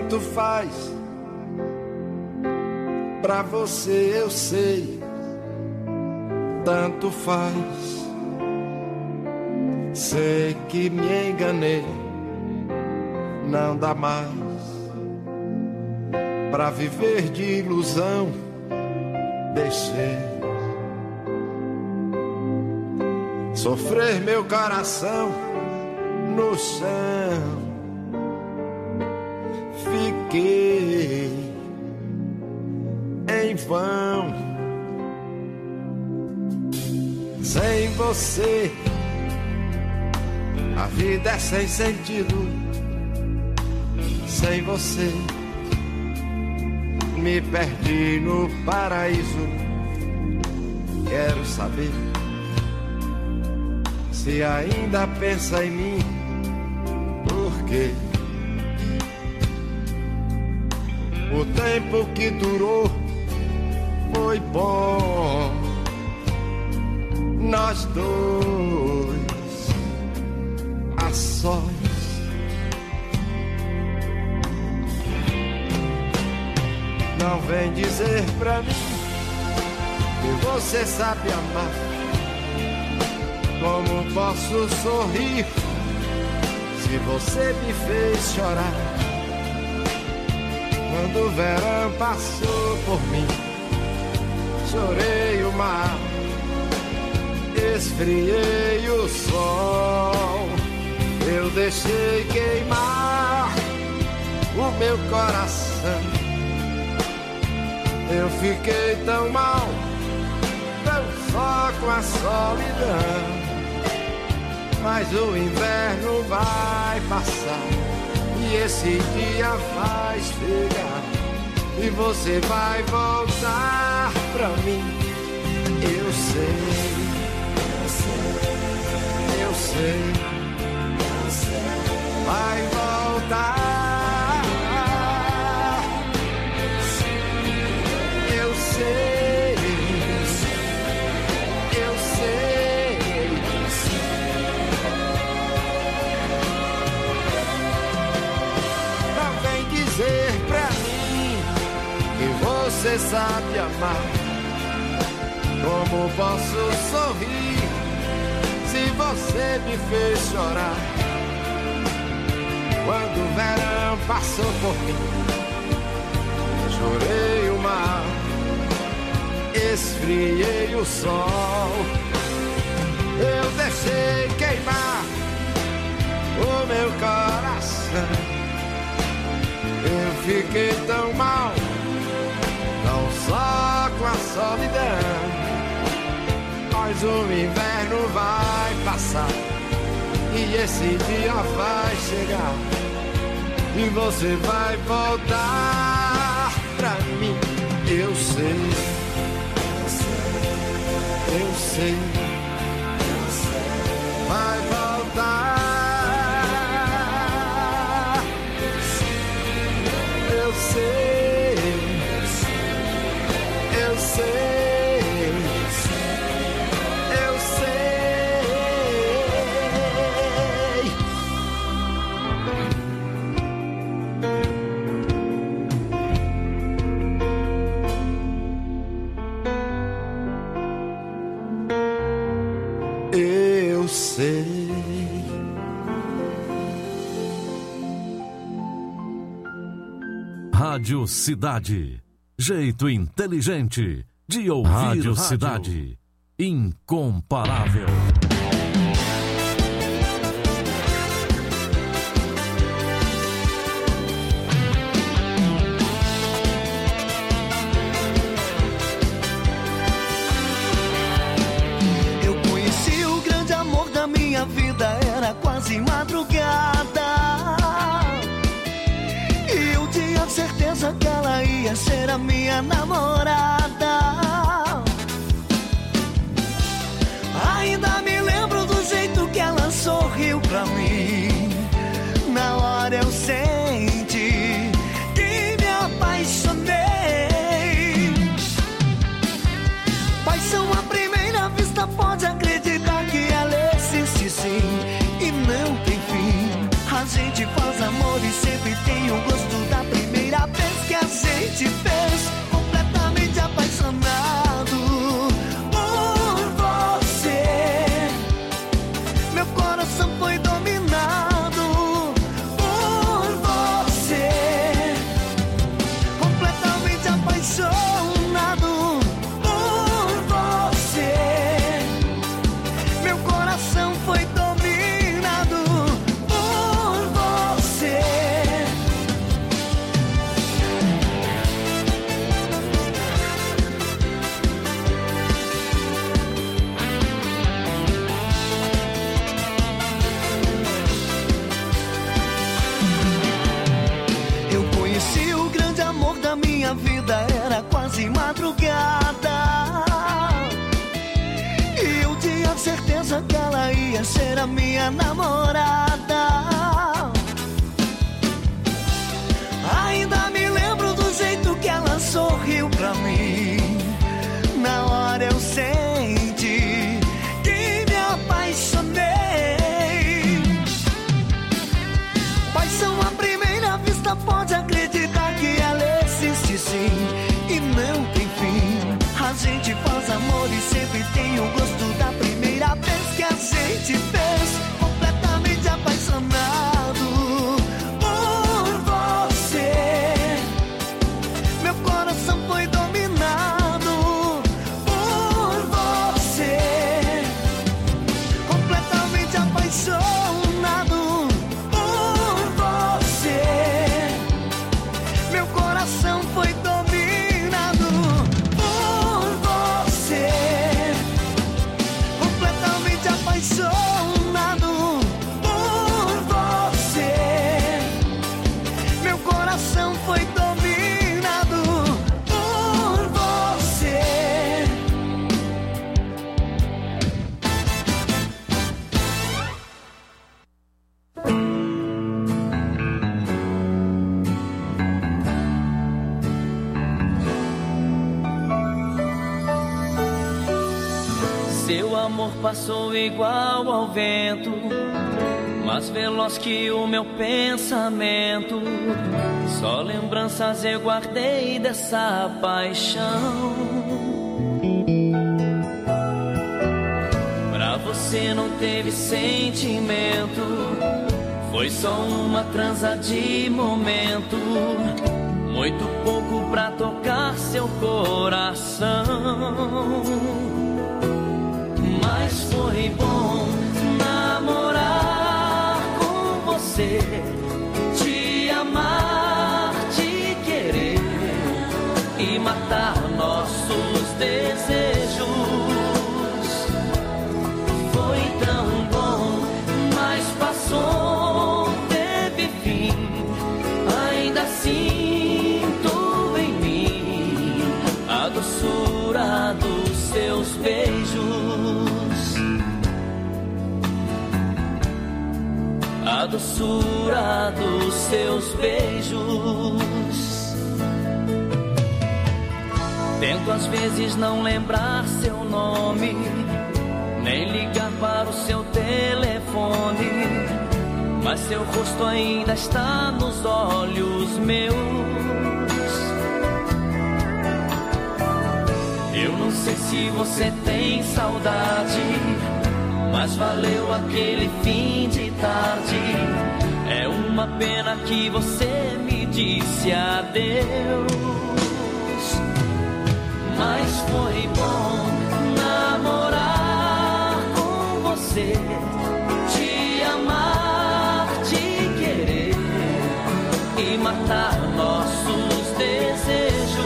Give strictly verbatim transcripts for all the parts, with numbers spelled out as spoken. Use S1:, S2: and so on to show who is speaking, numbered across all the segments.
S1: tanto faz. Pra você eu sei, tanto faz. Sei que me enganei, não dá mais pra viver de ilusão. Deixei sofrer meu coração no chão. Fiquei em vão. Sem você a vida é sem sentido. Sem você me perdi no paraíso. Quero saber se ainda pensa em mim. Por quê? O tempo que durou foi bom. Nós dois a sós. Não vem dizer pra mim que você sabe amar. Como posso sorrir se você me fez chorar? Quando o verão passou por mim, chorei o mar, esfriei o sol. Eu deixei queimar o meu coração. Eu fiquei tão mal, tão só com a solidão. Mas o inverno vai passar e esse dia vai chegar e você vai voltar pra mim. Eu sei, eu sei, eu sei, vai voltar. Eu sei, eu sei. Não vem dizer pra mim que você sabe amar. Como posso sorrir se você me fez chorar? Quando o verão passou por mim, chorei o mar, esfriei o sol. Eu deixei queimar o meu coração. Eu fiquei tão mal, não só com a solidão. Mas o inverno vai passar e esse dia vai chegar e você vai voltar pra mim. Eu sei, eu sei, vai voltar. Eu sei, eu sei.
S2: Rádio Cidade. Jeito inteligente de ouvir. Rádio Cidade. Incomparável.
S3: Eu conheci o grande amor da minha vida, era quase madrugada. Certeza que ela ia ser a minha namorada. Ainda me lembro do jeito que ela sorriu pra mim. Na hora eu senti que me apaixonei. Paixão à primeira vista, pode acreditar que ela existe sim e não tem fim. A gente faz amor e sempre tem o gosto da primeira. de madrugada. E eu tinha certeza que ela ia ser a minha namorada. Ainda me lembro do jeito que ela sorriu pra mim. Na hora eu senti que me apaixonei. Paixão à primeira vista, pode acreditar que ela existe sim e não tem fim. A gente faz amor e sempre tem o gosto da primeira vez que a gente fez. Completamente apaixonado por você. Meu coração foi dominado por você. Completamente apaixonado por você. Meu coração foi dominado por você. Completamente apaixonado por você. Meu coração foi dominado por você.
S4: Seu amor passou igual ao vento, mais veloz que o meu pensamento. Só lembranças eu guardei dessa paixão. Pra você não teve sentimento, foi só uma transa de momento. Muito pouco pra tocar seu coração. Mas foi bom namorar com você, te amar, te querer e matar nossos desejos. Foi tão bom, mas passou, teve fim. Ainda sinto em mim a doçura dos seus beijos. A doçura dos seus beijos. Tento às vezes não lembrar seu nome, nem ligar para o seu telefone, mas seu rosto ainda está nos olhos meus. Eu não sei se você tem saudade, mas valeu aquele fim de tarde. É uma pena que você me disse adeus. Mas foi bom namorar com você, te amar, te querer e matar nossos desejos.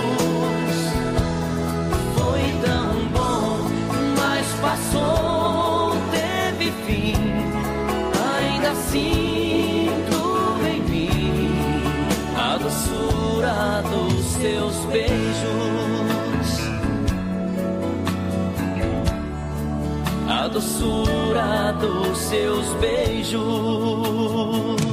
S4: Foi tão bom, mas passou, teve fim. Ainda sinto em mim a doçura dos seus beijos. A doçura dos seus beijos.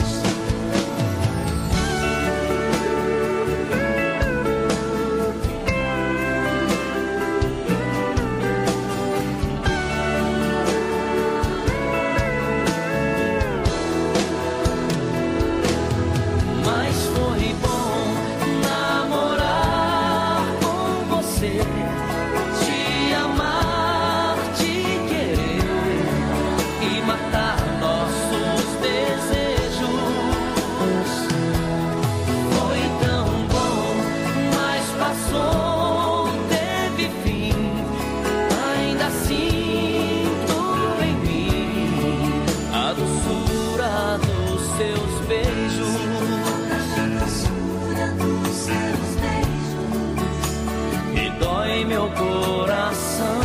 S4: Meu coração,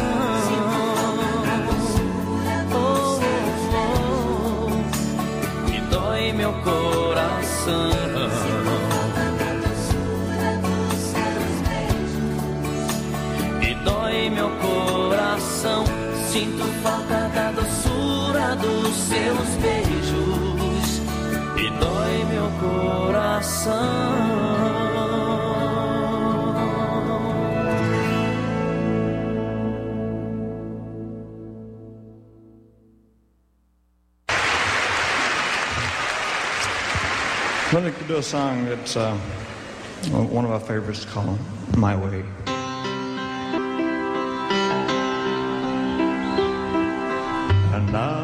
S4: oh, oh, oh, me dói meu coração. Sinto falta da doçura dos seus beijos e dói meu coração.
S5: Let me do a song that's uh, one of my favorites called My Way. And now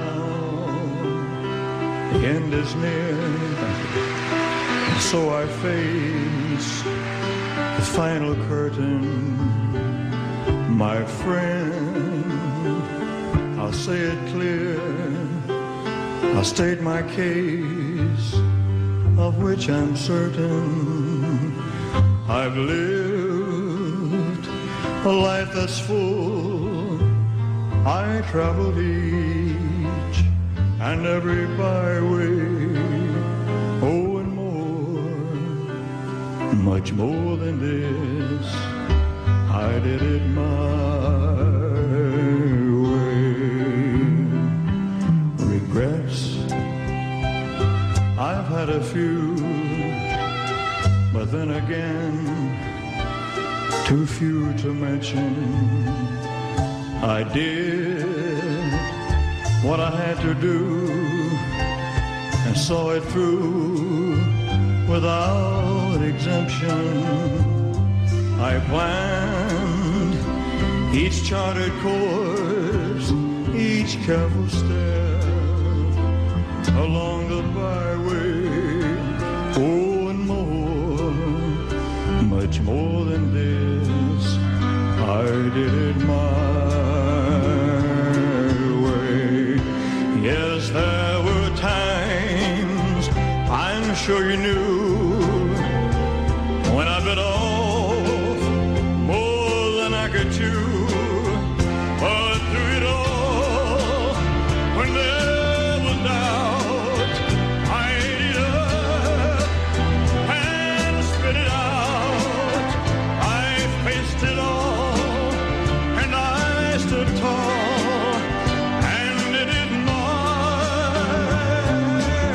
S5: the end is near, and so I face the final curtain. My friend, I'll say it clear, I'll state my case, of which I'm certain. I've lived a life that's full. I traveled each and every byway. Oh, and more, much more than this, I did it my way. Regrets, I've had a few, but then again, too few to mention. I did what I had to do and saw it through without exemption. I planned each charted course, each careful step along the byway. Oh, and more, much more than this, I did it my way. Yes, there were times, I'm sure you knew, when I bit off more than I could chew. But through it all, when there was doubt, I ate it up and spit it out. I faced it all, and I stood tall and did it my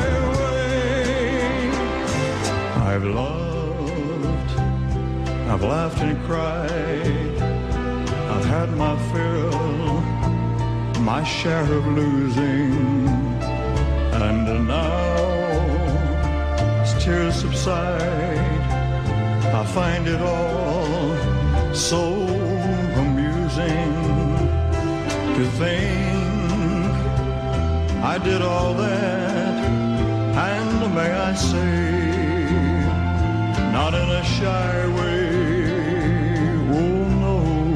S5: way. I've loved, I've laughed and cried, I've had my fill, my share of losing, and now as tears subside, I find it all so amusing to think I did all that, and may I say, not in a shy way. Oh no,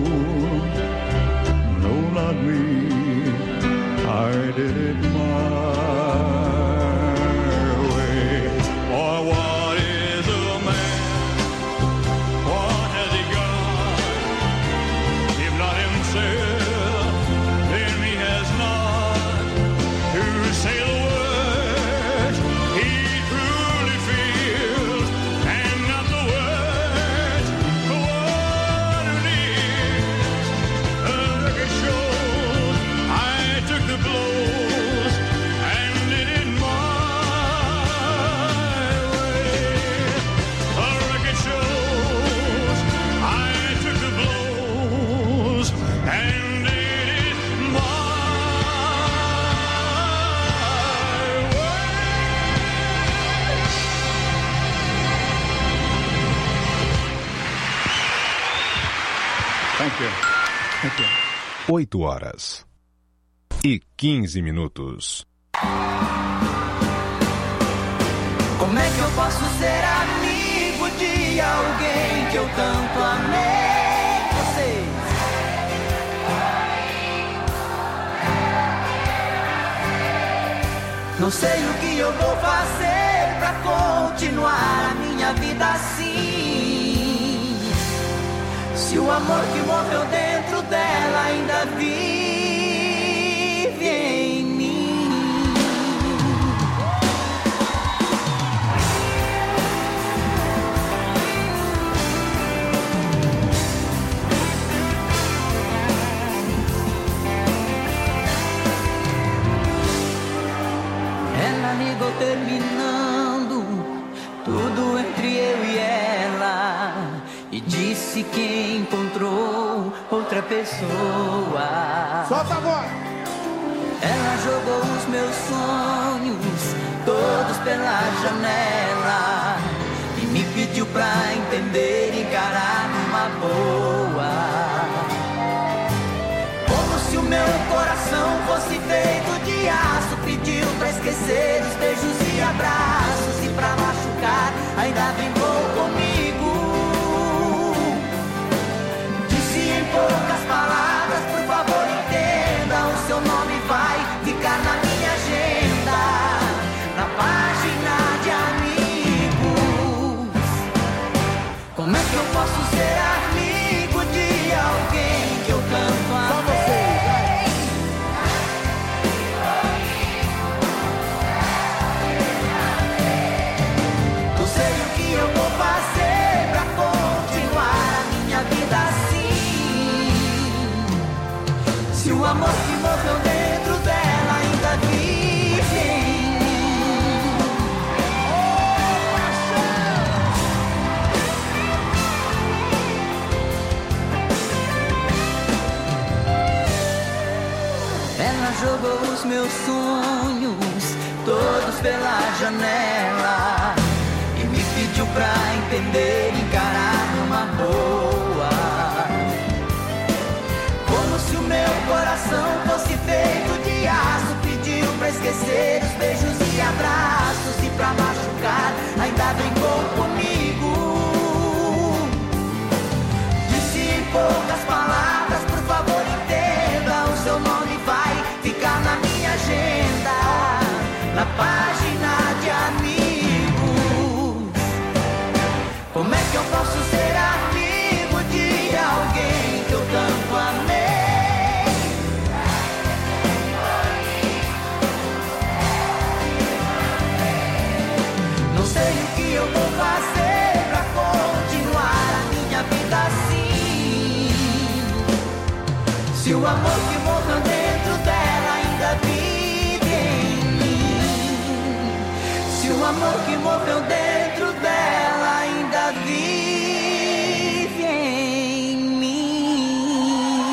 S5: no, not me, I did it my way. Or what is a man? What has he got? If not himself, then he has not to say the words he truly feels, and not the words the one who needs. The record shows I took the blows and did it my way. The record shows I took the blows and did it my way. Thank you. Thank you.
S6: oito horas e quinze minutos.
S3: Como é que eu posso ser amigo de alguém que eu tanto amei? Vocês. Não sei o que eu vou fazer pra continuar a minha vida assim. Se o amor que morreu dentro dela ainda vive em mim.
S4: disse que encontrou outra pessoa.
S1: Solta agora!
S4: Ela jogou os meus sonhos todos pela janela e me pediu pra entender e encarar uma boa. Como se o meu coração fosse feito de aço, pediu pra esquecer os beijos e abraços, e pra machucar ainda brincou comigo. Disse em poucas palavras, por favor entenda, o seu nome vai ficar na minha agenda, na página de amigos. Como é que eu posso ser amigo de alguém que eu tanto amei? Não sei o que eu vou fazer pra continuar a minha vida assim, se o amor que morreu dentro dela ainda vive em mim. Ela jogou os meus sonhos todos pela janela e me pediu pra entender e encarar numa boa. Como se o meu coração fosse feito de aço, pediu pra esquecer os beijos e abraços, e pra machucar ainda brincou comigo. Disse em poucas palavras, por favor entenda, o seu nome vai ficar na minha agenda, na página de amigos. Como é que eu posso ser amigo de alguém que eu tanto amei? Não sei o que eu vou fazer pra continuar a minha vida assim, se o amor que morreu dentro dela ainda vive em mim, se o amor que morreu dentro dela ainda vive em mim.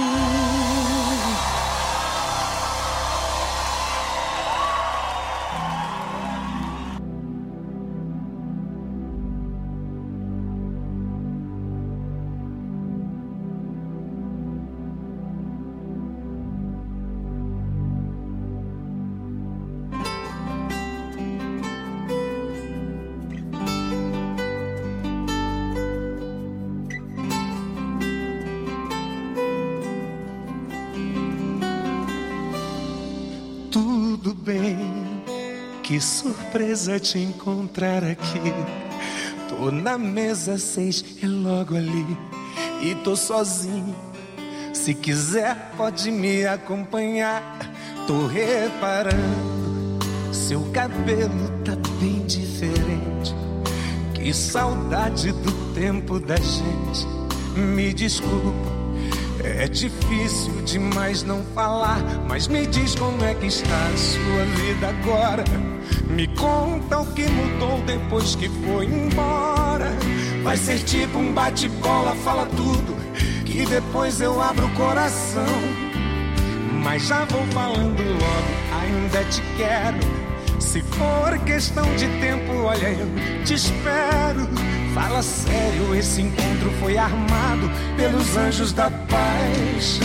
S7: Tudo bem, que surpresa te encontrar aqui. Tô na mesa seis, é logo ali, e tô sozinho. Se quiser pode me acompanhar. Tô reparando, seu cabelo tá bem diferente. Que saudade do tempo da gente. Me desculpa, é difícil demais não falar, mas me diz como é que está a sua vida agora. Me conta o que mudou depois que foi embora. Vai ser tipo um bate-bola, fala tudo, que depois eu abro o coração. Mas já vou falando logo, ainda te quero. Se for questão de tempo, olha, eu te espero. Fala sério, esse encontro foi armado pelos anjos da paixão.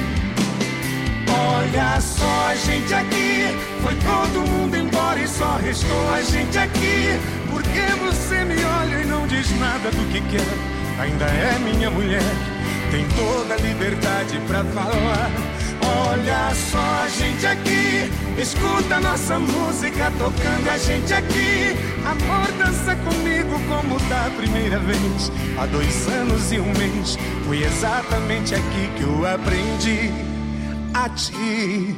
S7: Olha só a gente aqui, foi todo mundo embora e só restou a gente aqui. Por que você me olha e não diz nada do que quer? Ainda é minha mulher, tem toda a liberdade pra falar. Olha só a gente aqui, escuta nossa música tocando a gente aqui. Amor, dança comigo como da primeira vez. Há dois anos e um mês, foi exatamente aqui que eu aprendi a te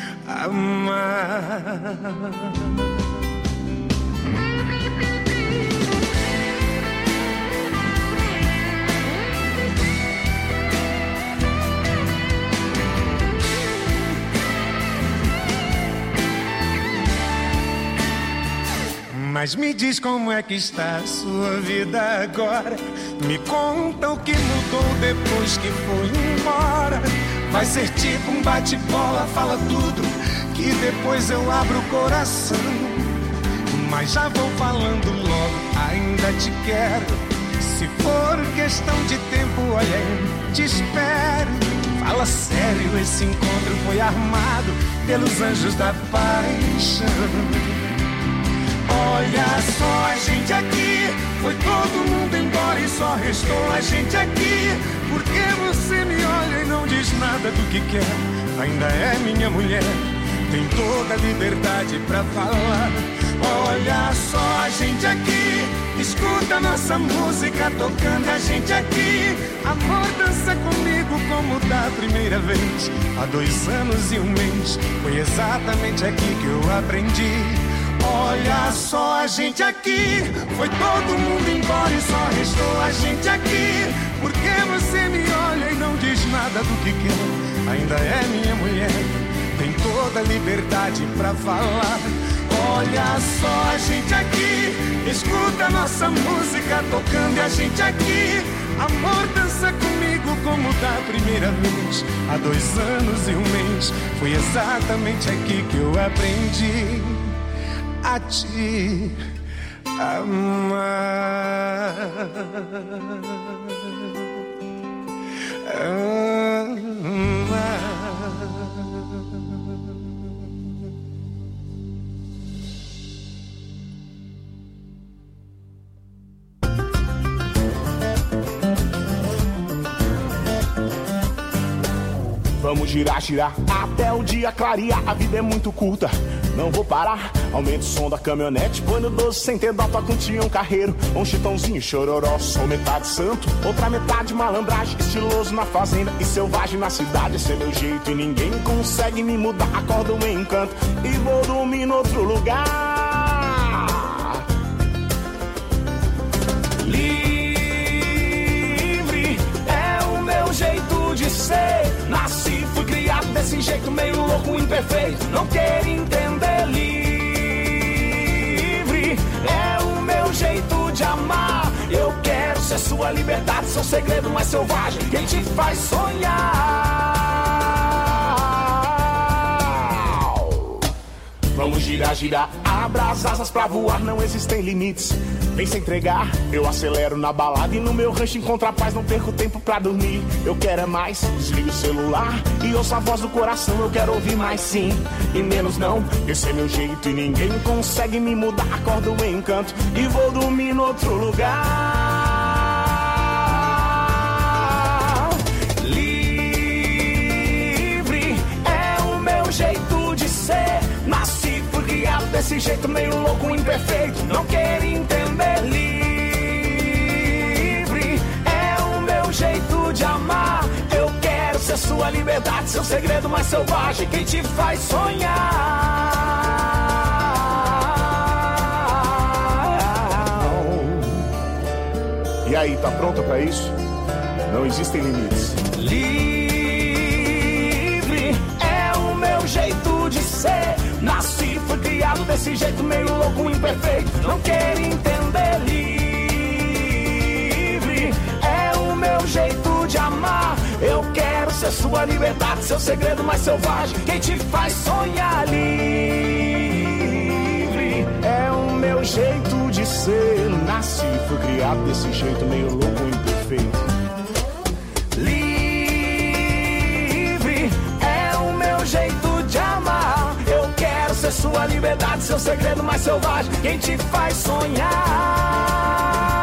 S7: amar. Mas me diz como é que está a sua vida agora. Me conta o que mudou depois que foi embora. Vai ser tipo um bate-bola, fala tudo, que depois eu abro o coração. Mas já vou falando logo, ainda te quero. Se for questão de tempo, olha, eu te espero. Fala sério, esse encontro foi armado pelos anjos da paixão. Olha só a gente aqui, foi todo mundo embora e só restou a gente aqui. Porque você me olha e não diz nada do que quer. Ainda é minha mulher, tem toda a liberdade pra falar. Olha só a gente aqui, escuta nossa música tocando a gente aqui. Amor, dança comigo como da primeira vez. Há dois anos e um mês, foi exatamente aqui que eu aprendi. Olha só a gente aqui, foi todo mundo embora e só restou a gente aqui. Porque você me olha e não diz nada do que quer. Ainda é minha mulher, tem toda a liberdade pra falar. Olha só a gente aqui, escuta nossa música tocando a gente aqui. Amor, dança comigo como da primeira vez. Há dois anos e um mês, foi exatamente aqui que eu aprendi a te amar. Amar.
S8: Vamos girar, girar, até o dia clarear. A vida é muito curta, não vou parar. Aumenta o som da caminhonete, põe no doce sem ter dó, toca um Tião Carreiro, um Chitãozinho, Chororó. Sou metade santo, outra metade malandragem. Estiloso na fazenda e selvagem na cidade. Esse é meu jeito e ninguém consegue me mudar. Acordo um encanto e vou dormir em outro lugar. Livre é o meu jeito de ser. Nasci, fui criado desse jeito meio louco, imperfeito. Não quero entender. Livre é o meu jeito de amar. Eu quero ser sua liberdade, seu segredo mais selvagem, quem te faz sonhar. Vamos girar, girar, abra as asas pra voar, não existem limites. Vem se entregar, eu acelero na balada e no meu rancho encontro a paz, não perco tempo pra dormir. Eu quero é mais, desligo o celular e ouço a voz do coração. Eu quero ouvir mais sim e menos não. Esse é meu jeito e ninguém consegue me mudar. Acordo um encanto e vou dormir em outro lugar. Livre é o meu jeito de ser. Nasci, fui criado desse jeito meio louco, imperfeito. Não quero entender. Livre é o meu jeito de amar. Eu quero ser sua liberdade, seu segredo mais selvagem, quem te faz sonhar. E aí, tá pronta pra isso? Não existem limites. Livre é o meu jeito de ser. Nasci, fui criado desse jeito meio louco, imperfeito. Não quero entender. Livre é o meu jeito de amar. Eu quero ser sua liberdade, seu segredo mais selvagem, quem te faz sonhar. Livre é o meu jeito de ser. Nasci, fui criado desse jeito meio louco, imperfeito. Livre é o meu jeito de amar. Eu quero ser sua liberdade, seu segredo mais selvagem, quem te faz sonhar.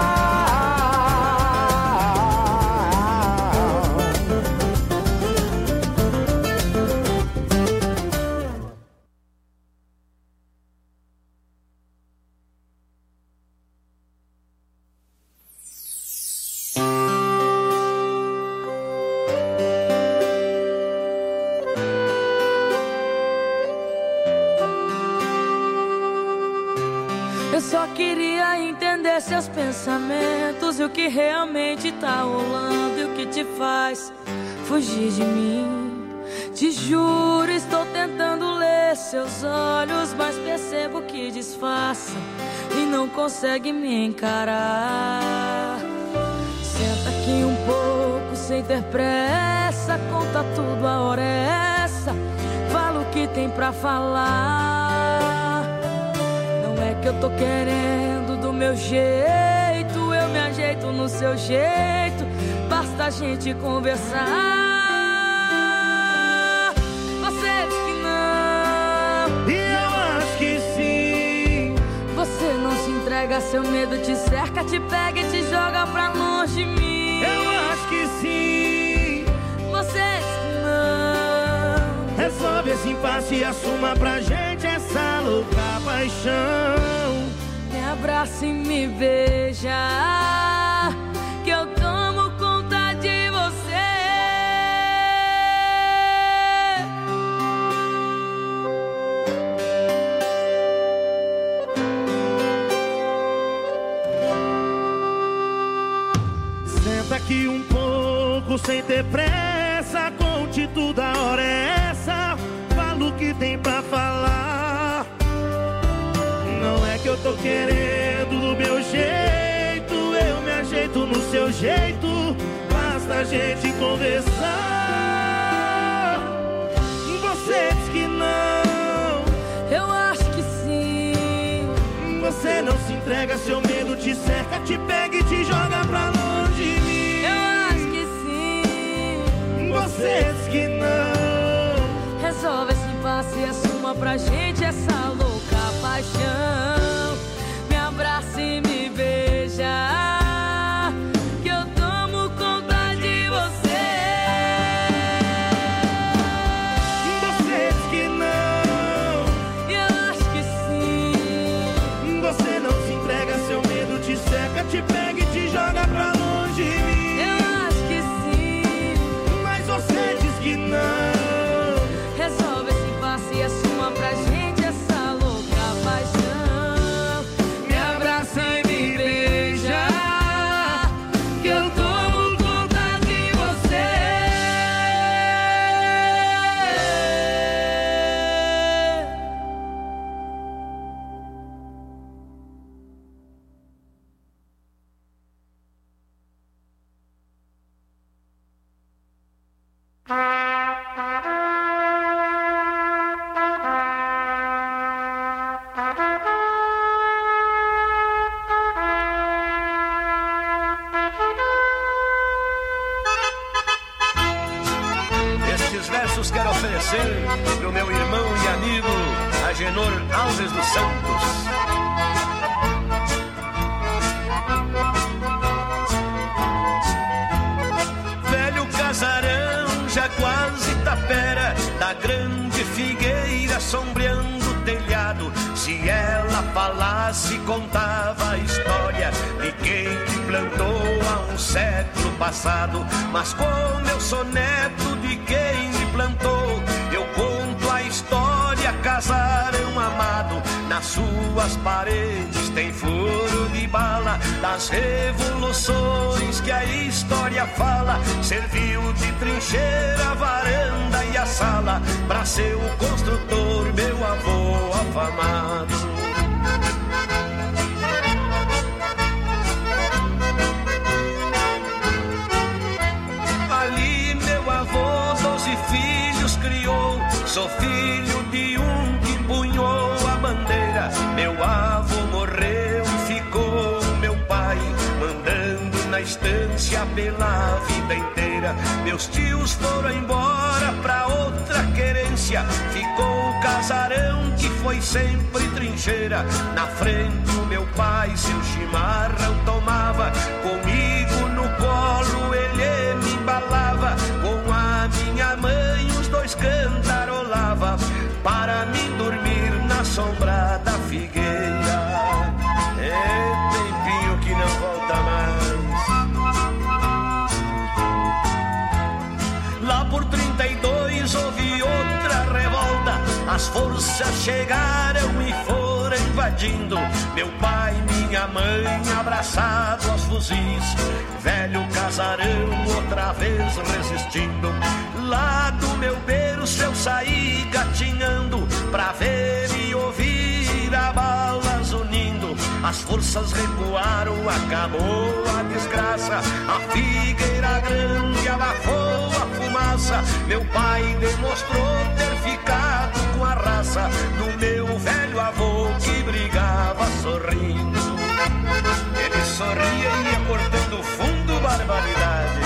S9: Seus pensamentos e o que realmente tá rolando e o que te faz fugir de mim. Te juro, estou tentando ler seus olhos, mas percebo que disfarça e não consegue me encarar. Senta aqui um pouco sem ter pressa, conta tudo, a hora é essa. Fala o que tem pra falar. Não é que eu tô querendo do meu jeito, eu me ajeito no seu jeito, basta a gente conversar. Você diz que não,
S3: e eu acho que sim.
S9: Você não se entrega, seu medo te cerca, te pega e te joga pra longe de mim.
S3: Eu acho que sim.
S9: Você diz que não.
S3: Resolve esse impasse e assuma pra gente essa louca paixão.
S9: Me abraça e me beija, que eu tomo conta de você.
S3: Senta aqui um pouco sem ter pressa, conte tudo, a hora é essa. Fala o que tem pra falar. Não é que eu tô querendo do meu jeito, eu me ajeito no seu jeito, basta a gente conversar. Você diz que não,
S9: eu acho que sim.
S3: Você não se entrega, seu medo te cerca, te pega e te joga pra longe de mim.
S9: Eu acho que sim.
S3: Você diz que não.
S9: Resolve esse impasse e assuma pra gente essa louca paixão. Me abraça e me beija, que eu tomo conta de você.
S3: Você diz que não,
S9: eu acho que sim.
S3: Você não se entrega, seu medo te cerca, te pega e te joga pra longe de mim.
S9: Eu acho que sim.
S3: Mas você diz que não.
S9: Resolve esse impasse e assuma pra gente essa louca paixão.
S3: Me abraça e me beija, que eu tomo conta de você.
S10: Estes versos quero oferecer pro meu irmão e amigo Agenor Alves dos Santos. Velho casarão, já quase tapera, da grande figueira sombreando o telhado. Se ela falasse, contava a história de quem te plantou há um século passado. Mas como eu sou neto de quem me plantou, eu conto a história, casarão amado. Nas suas paredes tem furo de bala, das revoluções que a história fala. Serviu de trincheira, a varanda e a sala, pra ser o construtor, meu avô afamado. Ali meu avô doze filhos criou, sou filho de um que empunhou a bandeira. Meu avô morreu e ficou meu pai, mandando na estância pela vida inteira. Meus tios foram embora pra outra querência, ficou o casarão que foi sempre trincheira. Na frente o meu pai seu chimarrão tomava, comigo no colo ele me embalava. Com a minha mãe os dois cantarolava, para mim dormir na sombra da figueira. É tempinho que não volta mais. Lá por trinta e dois houve outra revolta, as forças chegaram e foram invadindo. Meu pai e minha mãe abraçados aos fuzis, velho casarão outra vez resistindo. Lá do meu berço eu saí gatinhando, pra ver e ouvir a balas unindo. as forças recuaram, acabou a desgraça. A figueira grande abafou a fumaça. Meu pai demonstrou ter ficado com a raça do meu velho avô que brigava sorrindo. Ele sorria e ia cortando fundo, barbaridade.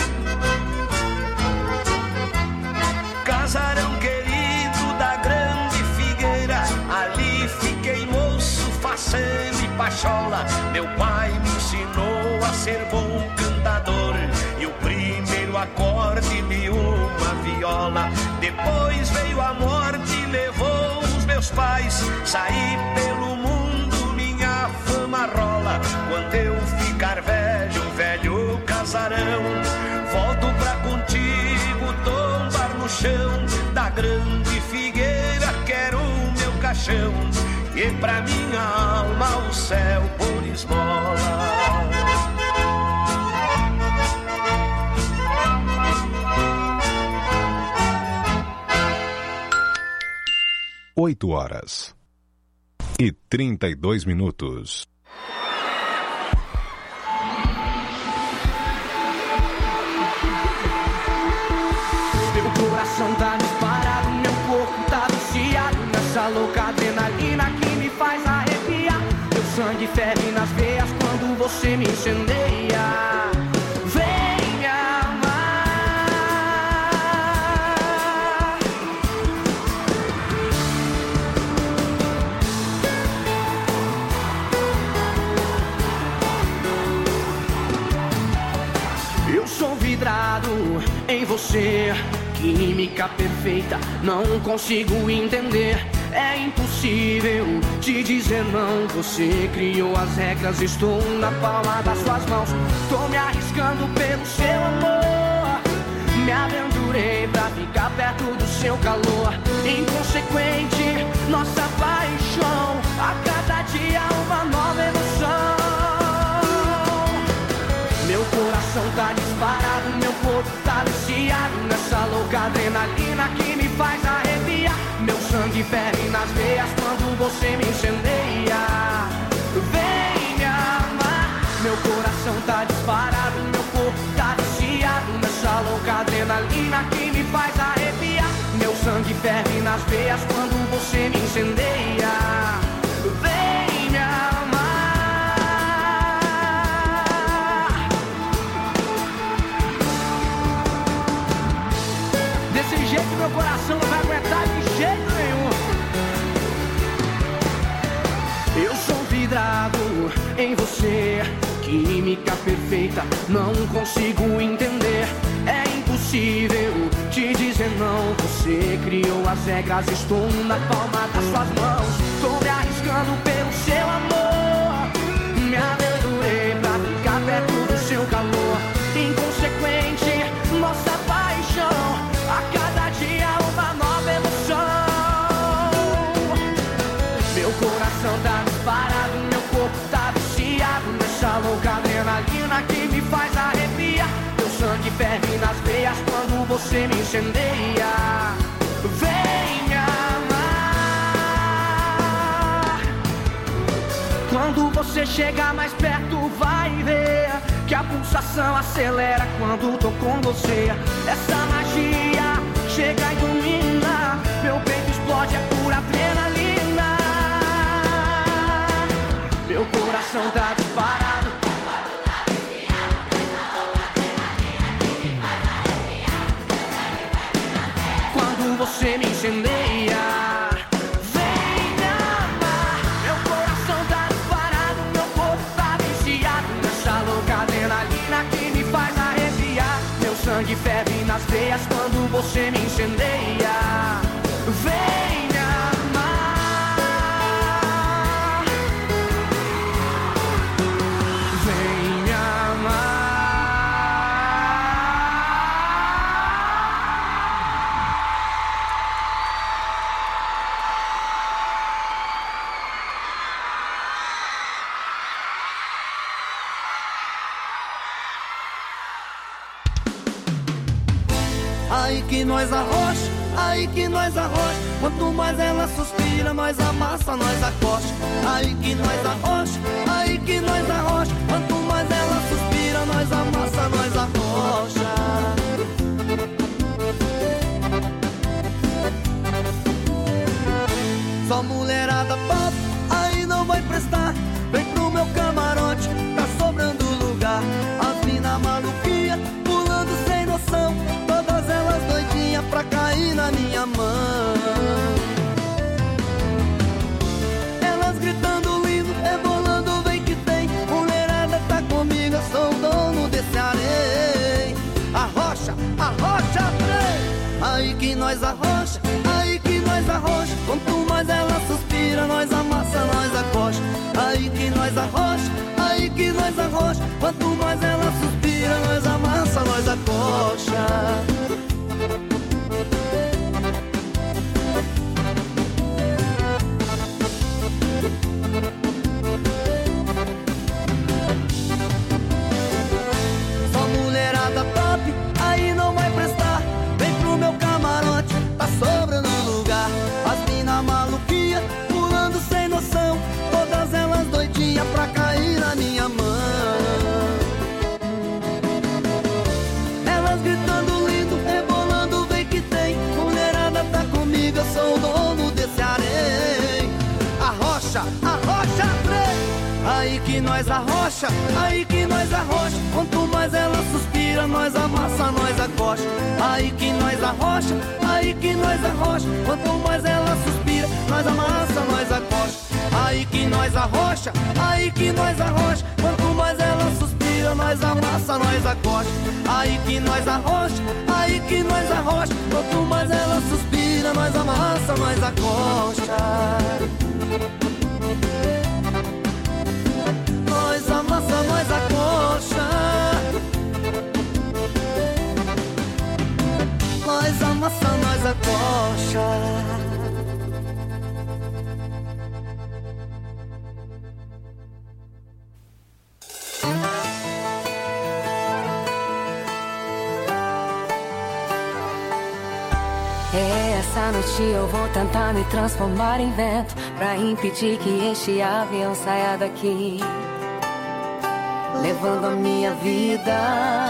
S10: Casarão querido da grande figueira, ali fiquei moço, faceiro e pachola. Meu pai me ensinou a ser bom cantador e o primeiro acorde de uma viola. Depois veio a morte e levou os meus pais. Saí pelo mundo, minha fama rola. Quando eu ficar velho, velho casarão, volto pra contigo tombar no chão da grande figueira, quero o meu caixão e pra minha alma o céu por esmola.
S6: Oito horas e trinta e dois minutos.
S3: Meu coração tá disparado, meu corpo tá viciado nessa louca adrenalina que me faz arrepiar. Meu sangue ferve nas veias quando você me incendeia. Vem me amar. Eu sou vidrado em você, química perfeita, não consigo entender. É impossível te dizer não. Você criou as regras, estou na palma das suas mãos. Tô me arriscando pelo seu amor. Me aventurei pra ficar perto do seu calor. Inconsequente, nossa paixão. A cada dia uma nova emoção. Meu coração tá disparado, meu corpo tá viciado nessa louca adrenalina que me faz arrepiar. Meu sangue ferve nas veias quando você me incendeia. Vem me amar. Meu coração tá disparado, meu corpo tá viciado nessa louca adrenalina que me faz arrepiar. Meu sangue ferve nas veias quando você me incendeia. Vem me amar. Desse jeito meu coração não vai aguentar de jeito nenhum. Eu sou vidrado em você, química perfeita, não consigo entender. É impossível te dizer não. Você criou as regras, estou na palma das suas mãos. Tô me arriscando pelo seu amor. Me aventurei pra ficar perto do seu calor. Inconsequente, nossa paixão. A cada dia uma nova emoção. Meu coração tá disparado, meu corpo tá viciado nessa louca adrenalina que me faz arrepiar. Meu sangue ferve nas veias quando você me incendeia. Vem me amar. Quando você chegar mais perto vai ver que a pulsação acelera quando tô com você. Essa magia chega e domina. Meu peito explode, é pura adrenalina. Meu coração tá disparado. Quando você me incendeia. Vem me amar. Meu coração tá disparado, meu corpo tá viciado nessa louca adrenalina que me faz arrepiar. Meu sangue ferve nas veias quando você me incendeia. Vem me amar. Vem me amar. Aí que nós arrocha, aí que nós arrocha. Quanto mais ela suspira, nós amassa, nós acosta. Aí que nós arrocha, aí nós arrocha, aí que nós arrocha. Quanto mais ela suspira, nós amassa, nós acocha. Aí que nós arrocha, aí que nós arrocha. Quanto mais ela suspira, nós amassa, nós acocha. Só mulherada top, aí não vai prestar. Vem pro meu camarote, tá sobrando lugar. As mina maluquinha, pulando sem noção, todas elas doidinhas pra cair na minha mão. Elas gritando lindo, rebolando, vem que tem. Mulherada tá comigo, eu sou o dono desse harém. Arrocha, arrocha, trem. Aí que nós arrocha, aí que nós arrocha. Quanto mais ela suspira, nós amassa, nós acocha. Aí que nós arrocha, aí que nós arrocha. Quanto mais ela suspira, nós amassa, nós acocha. Aí que nós arrocha, aí que nós arrocha. Quanto mais ela suspira, nós amassa, nós acocha. Aí que nós arrocha, aí que nós arrocha. Quanto mais ela suspira, nós amassa, nós acocha. Nós amassa, nós acocha. Nós amassa, nós acocha.
S9: Essa noite eu vou tentar me transformar em vento, pra impedir que este avião saia daqui, levando a minha vida.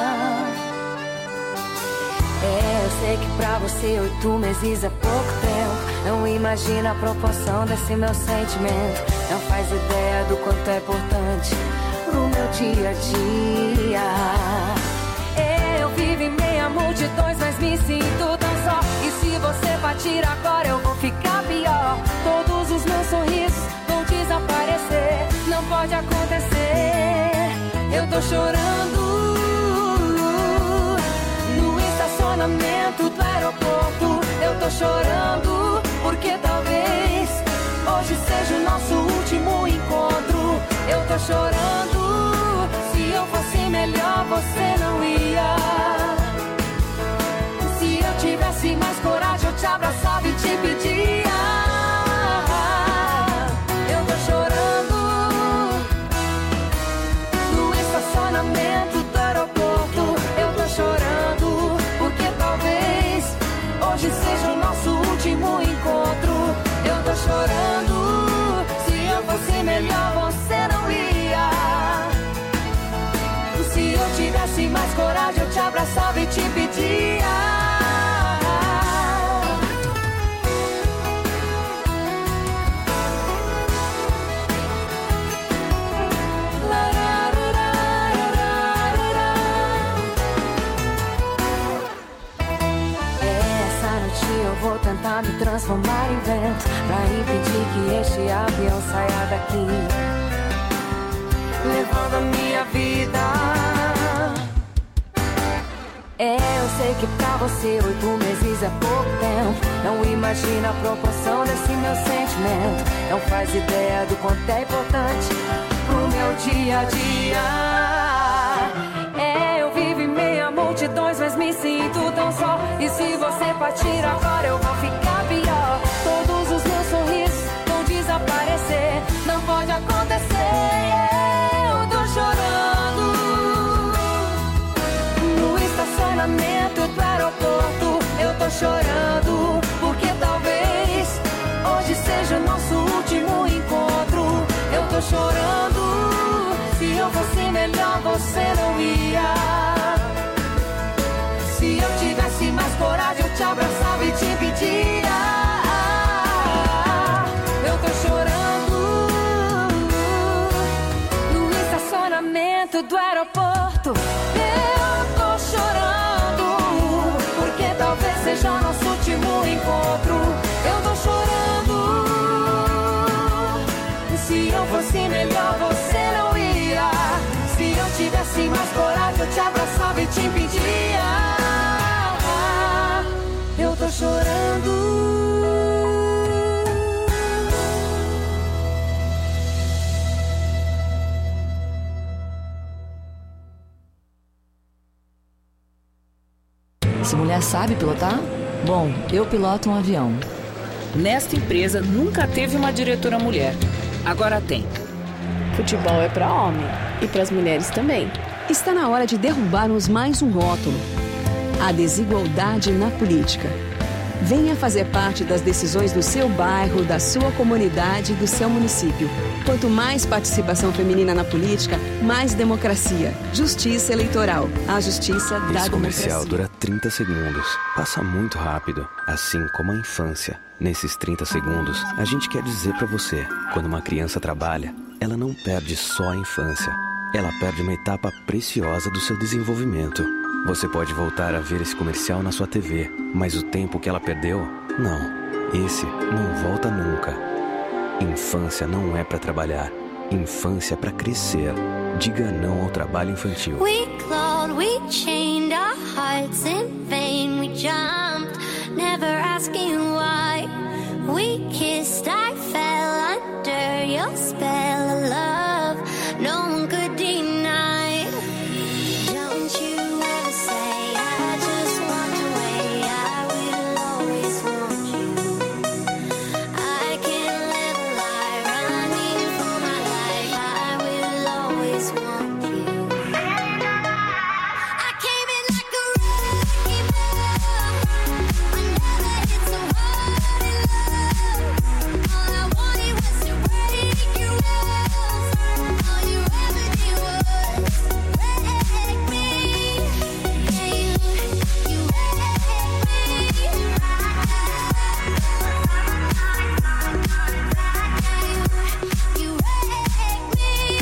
S9: É, eu sei que pra você oito meses é pouco tempo. Não imagina a proporção desse meu sentimento. Não faz ideia do quanto é importante pro meu dia a dia. É, eu vivo em meio a multidões, mas me sinto tão só. E se você partir agora eu vou ficar pior. Todos os meus sorrisos vão desaparecer. Não pode acontecer. Eu tô chorando no estacionamento do aeroporto. Eu tô chorando porque talvez hoje seja o nosso último encontro. Eu tô chorando, se eu fosse melhor você não ia. Se eu tivesse mais coragem eu te abraçava e te pedia. Eu tô chorando no estacionamento do aeroporto. Eu tô chorando porque talvez hoje seja o nosso último encontro. Eu tô chorando, se eu fosse melhor você não ia. Se eu tivesse mais coragem eu te abraçava e te pedia. Eu vou tentar me transformar em vento, pra impedir que este avião saia daqui, levando a minha vida. É, eu sei que pra você oito meses é pouco tempo. Não imagina a proporção desse meu sentimento. Não faz ideia do quanto é importante pro meu dia a dia. É, eu vivo em meio a multidões, mas me sinto tão só. E se você partir agora eu vou ficar pior. Todos os meus sorrisos vão desaparecer. Não pode acontecer. Eu tô chorando no estacionamento do aeroporto. Eu tô chorando porque talvez hoje seja o nosso último encontro. Eu tô chorando, se eu fosse melhor você não ia. Se eu tivesse mais coragem eu te abraçava e te pedia. Eu tô chorando no estacionamento do aeroporto. Eu tô chorando porque talvez seja nosso último encontro. Eu tô chorando, se eu fosse melhor você não ia. Se eu tivesse mais coragem eu te abraçava e te pedia. Eu tô
S3: chorando.
S11: Essa mulher sabe pilotar? Bom, eu piloto um avião.
S12: Nesta empresa nunca teve uma diretora mulher. Agora tem.
S13: Futebol é para homem e para as mulheres também.
S14: Está na hora de derrubarmos mais um rótulo: a desigualdade na política. Venha fazer parte das decisões do seu bairro, da sua comunidade e do seu município. Quanto mais participação feminina na política, mais democracia. Justiça eleitoral. A justiça da democracia.
S15: Esse comercial dura trinta segundos. Passa muito rápido, assim como a infância. Nesses trinta segundos, a gente quer dizer pra você: quando uma criança trabalha, ela não perde só a infância. Ela perde uma etapa preciosa do seu desenvolvimento. Você pode voltar a ver esse comercial na sua T V, mas o tempo que ela perdeu, não. Esse não volta nunca. Infância não é pra trabalhar. Infância é pra crescer. Diga não ao trabalho infantil.
S16: We clawed, we chained our hearts in vain. We jumped, never asking why. We kissed, I fell under your spell of love. No one could deny. Don't you ever say I just walked away. I will always want you. I can't live a lie, running for my life. I will always want you. I came in like a wrecking ball. I never hit so hard in love. All I wanted was to break your walls. All you ever did was wreck me. Yeah, you, you wrecked me. You, you wrecked me.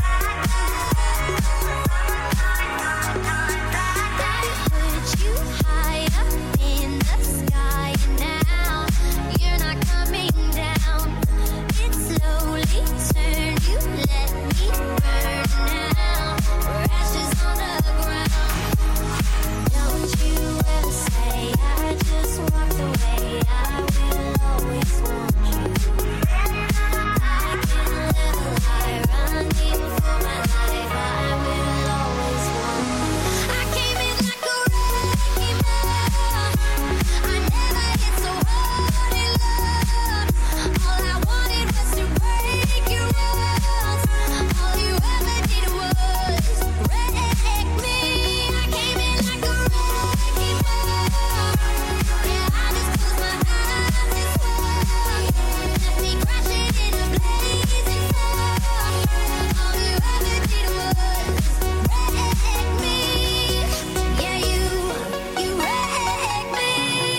S16: I put you high up in the sky, and now you're not coming down. It slowly turned, you let me burn. Now we're ashes on the ground. Don't you ever say I just walked away. I will always want you. I can't live a lie, running for my life. I will always want you. I came in like a wrecking ball. I never hit so hard in love. All I wanted was to break your walls. All you ever did was wreck me. I came in like a wrecking ball. Yeah, I just closed my eyes and swore. Left me crashing in a blazing fall. All you ever did was wreck me. Yeah, you, you wrecked me.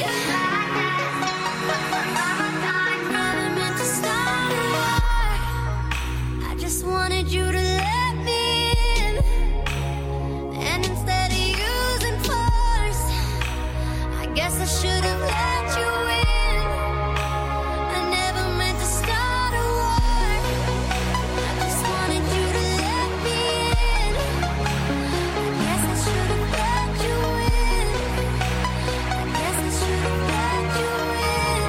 S16: Never meant to start a war. I just wanted you to let me in. And instead of using force, I guess I should have let you in. I never meant to start a war. I just wanted you to let me in. I guess I should have let you in. I guess I should have let you in.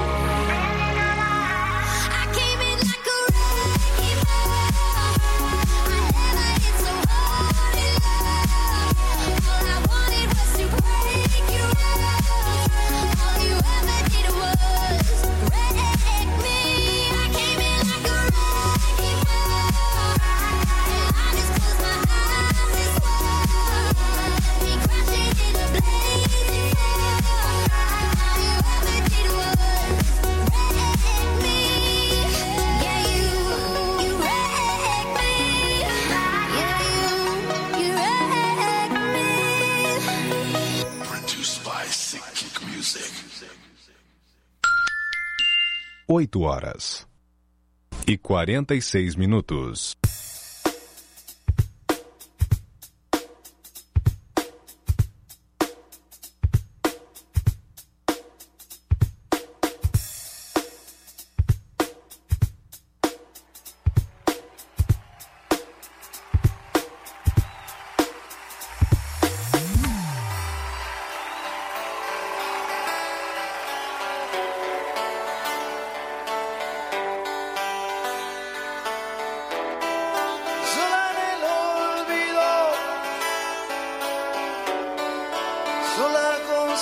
S16: I came in like a wrecking ball. I never hit so hard in love. All I wanted was to break your walls. All you ever did was wreck me. I came in like a wrecking ball. Yeah, I just closed my eyes and swore. Left me crashing in a blazing fall. All you ever did was wreck me. Yeah, you, you wrecked me. Yeah, you, you wrecked me.
S17: Produced by Sick Kick Music.
S6: oito horas e quarenta e seis minutos.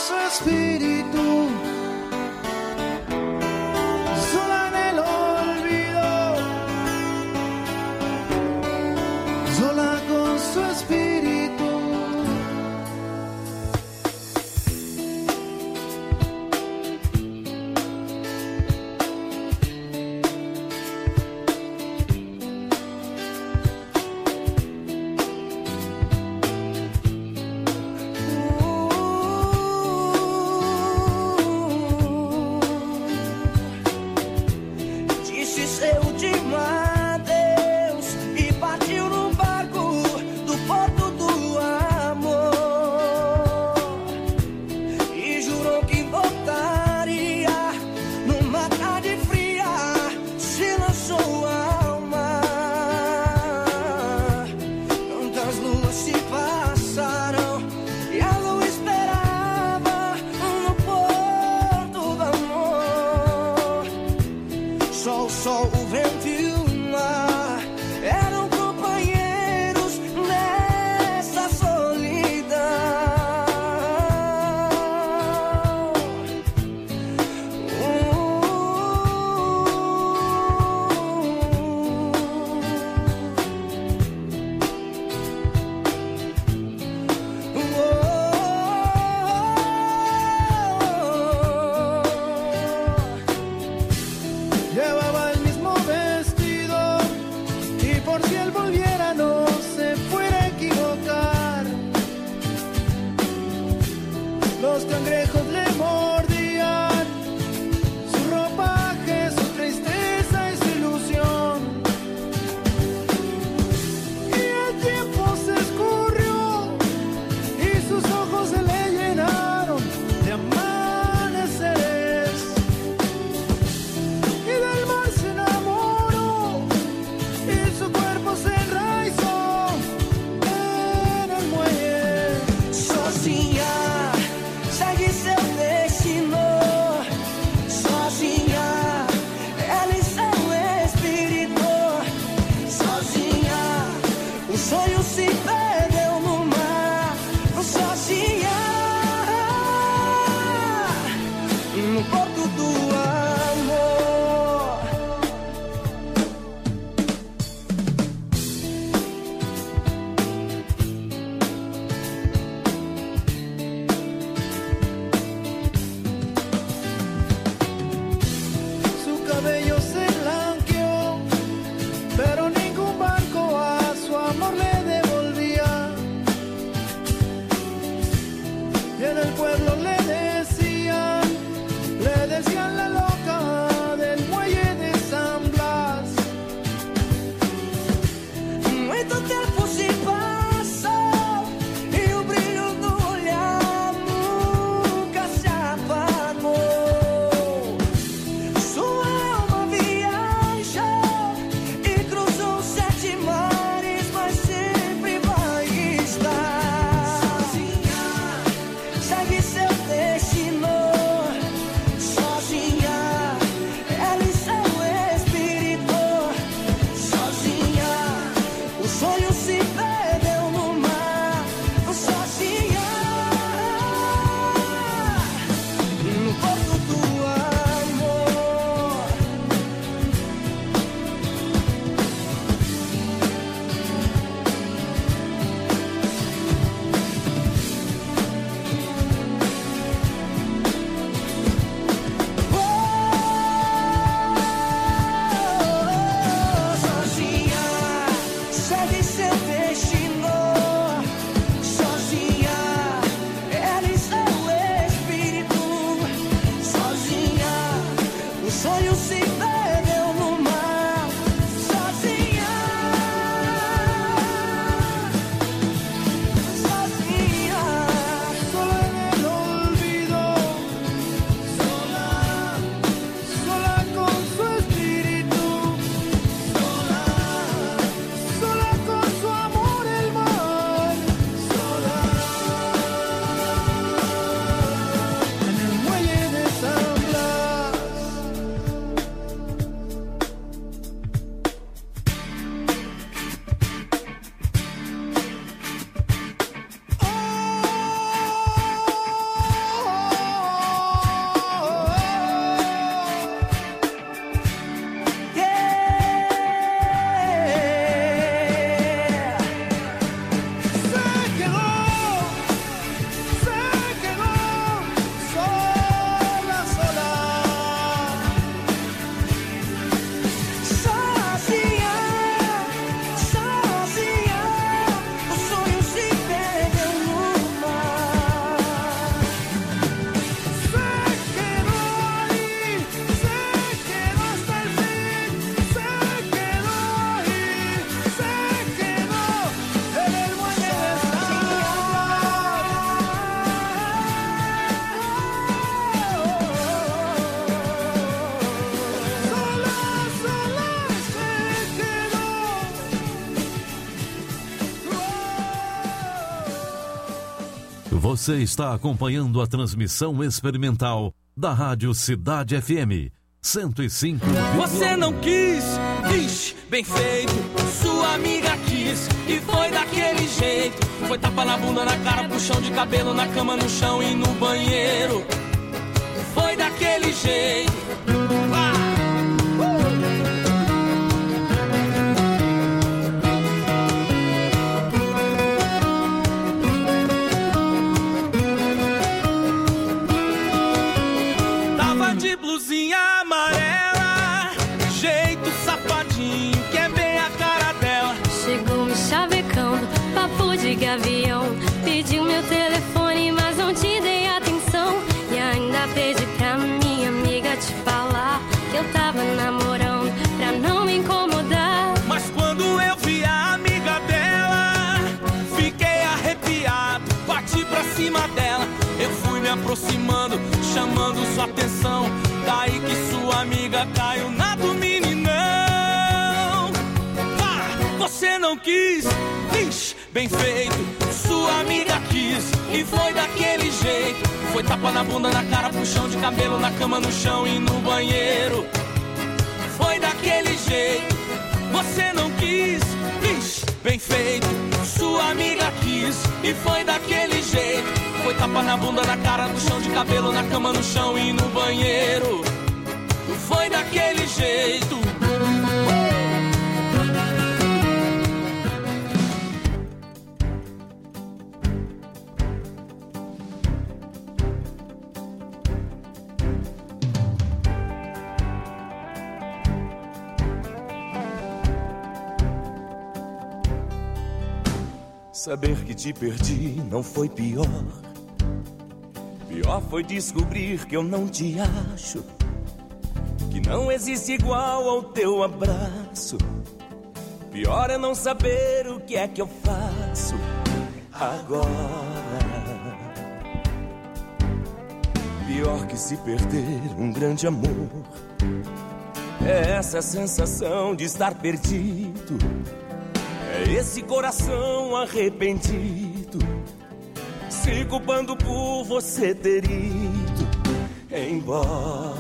S3: su espíritu, sola en el olvido, sola con su espíritu.
S10: Disse seu último adeus e partiu no barco do porto do amor. E jurou que voltaria numa tarde fria, se lançou ao mar. Tantas luas se passaram e a lua esperava no porto do amor. Só o sol, o vento e o mar eram companheiros nessa solidão.
S2: Você está acompanhando a transmissão experimental da Rádio Cidade F M cento e cinco.
S4: Você não quis, vixe, bem feito. Sua amiga quis e foi daquele jeito. Foi tapa na bunda, na cara, puxão de cabelo, na cama, no chão e no banheiro. Foi daquele jeito. Ah! De blusinha amarela, jeito safadinho, que é bem a cara dela.
S16: Chegou me chavecando, papo de gavião. Pediu meu telefone, mas não te dei atenção. E ainda pedi pra minha amiga te falar que eu tava namorando, pra não me incomodar.
S4: Mas quando eu vi a amiga dela, fiquei arrepiado, bati pra cima dela. Eu fui me aproximando, chamando sua atenção. Daí que sua amiga caiu na do meninão. Ah, você não quis, vixe, bem feito. Sua amiga quis e foi daquele jeito. Foi tapa na bunda, na cara, puxão de cabelo, na cama, no chão e no banheiro. Foi daquele jeito. Você não quis, vixe, bem feito. Sua amiga quis e foi daquele jeito. Foi tapa na bunda, na cara, no chão de cabelo, na cama, no chão e no banheiro. Foi daquele jeito.
S10: Saber que te perdi não foi pior. Pior foi descobrir que eu não te acho, que não existe igual ao teu abraço. Pior é não saber o que é que eu faço agora. Pior que se perder um grande amor é essa sensação de estar perdido. É esse coração arrependido, se culpando por você ter ido embora.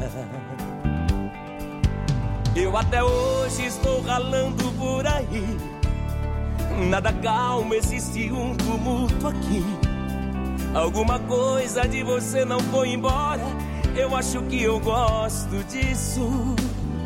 S10: Eu até hoje estou ralando por aí, nada calmo, existe um tumulto aqui. Alguma coisa de você não foi embora, eu acho que eu gosto disso.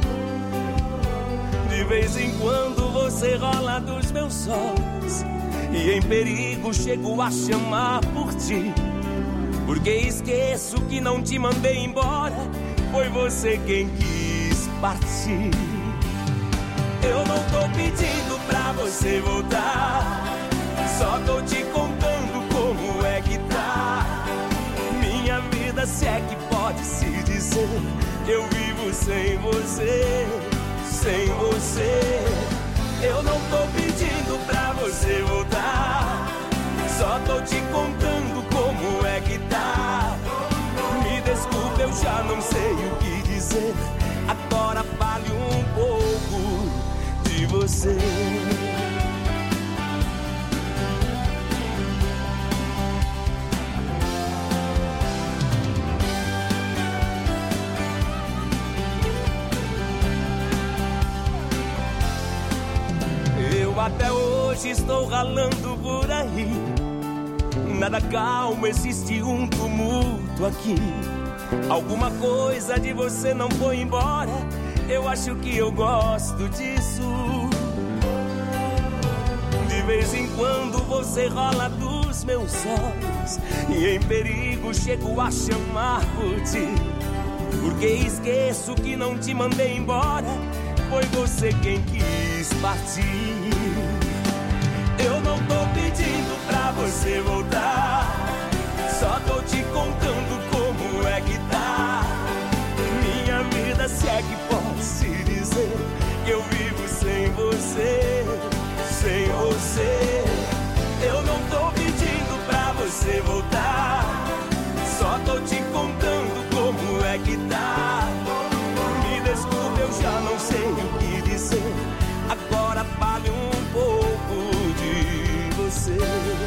S10: De vez em quando você rola dos meus olhos e em perigo chego a chamar por ti, porque esqueço que não te mandei embora, foi você quem quis partir. Eu não tô pedindo pra você voltar, só tô te contando como é que tá minha vida, se é que pode se dizer. Eu vivo sem você, sem você. Eu não tô pedindo pra você voltar, só tô te contando como é que tá. Me desculpe, eu já não sei o que dizer. Agora fale um pouco de você. Até hoje estou ralando por aí, nada calmo, existe um tumulto aqui. Alguma coisa de você não foi embora, eu acho que eu gosto disso. De vez em quando você rola dos meus olhos e em perigo chego a chamar por ti, porque esqueço que não te mandei embora, foi você quem quis partir. Eu não tô pedindo pra você voltar, só tô te contando como é que tá minha vida, se é que posso se dizer. Eu vivo sem você, sem você. Eu não tô pedindo pra você voltar, só tô te contando como é que tá. Me desculpe, eu já não sei o que dizer. Agora fale um pouco de você.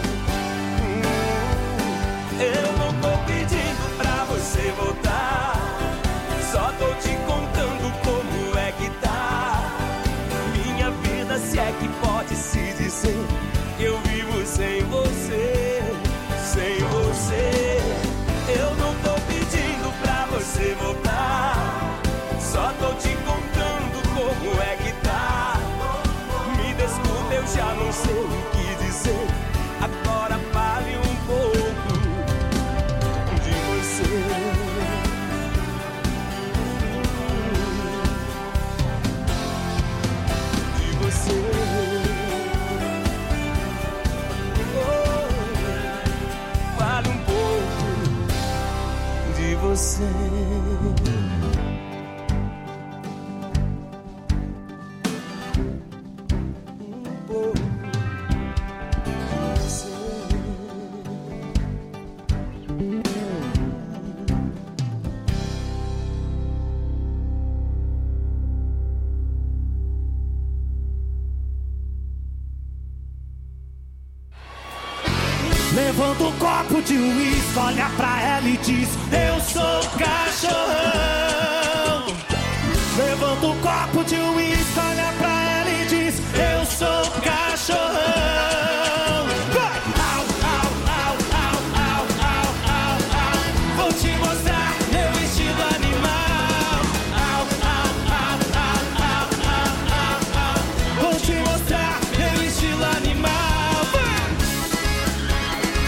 S3: você.
S18: Levanta um copo de uísque, olha pra ela e diz: eu sou cachorrão. Levanta um copo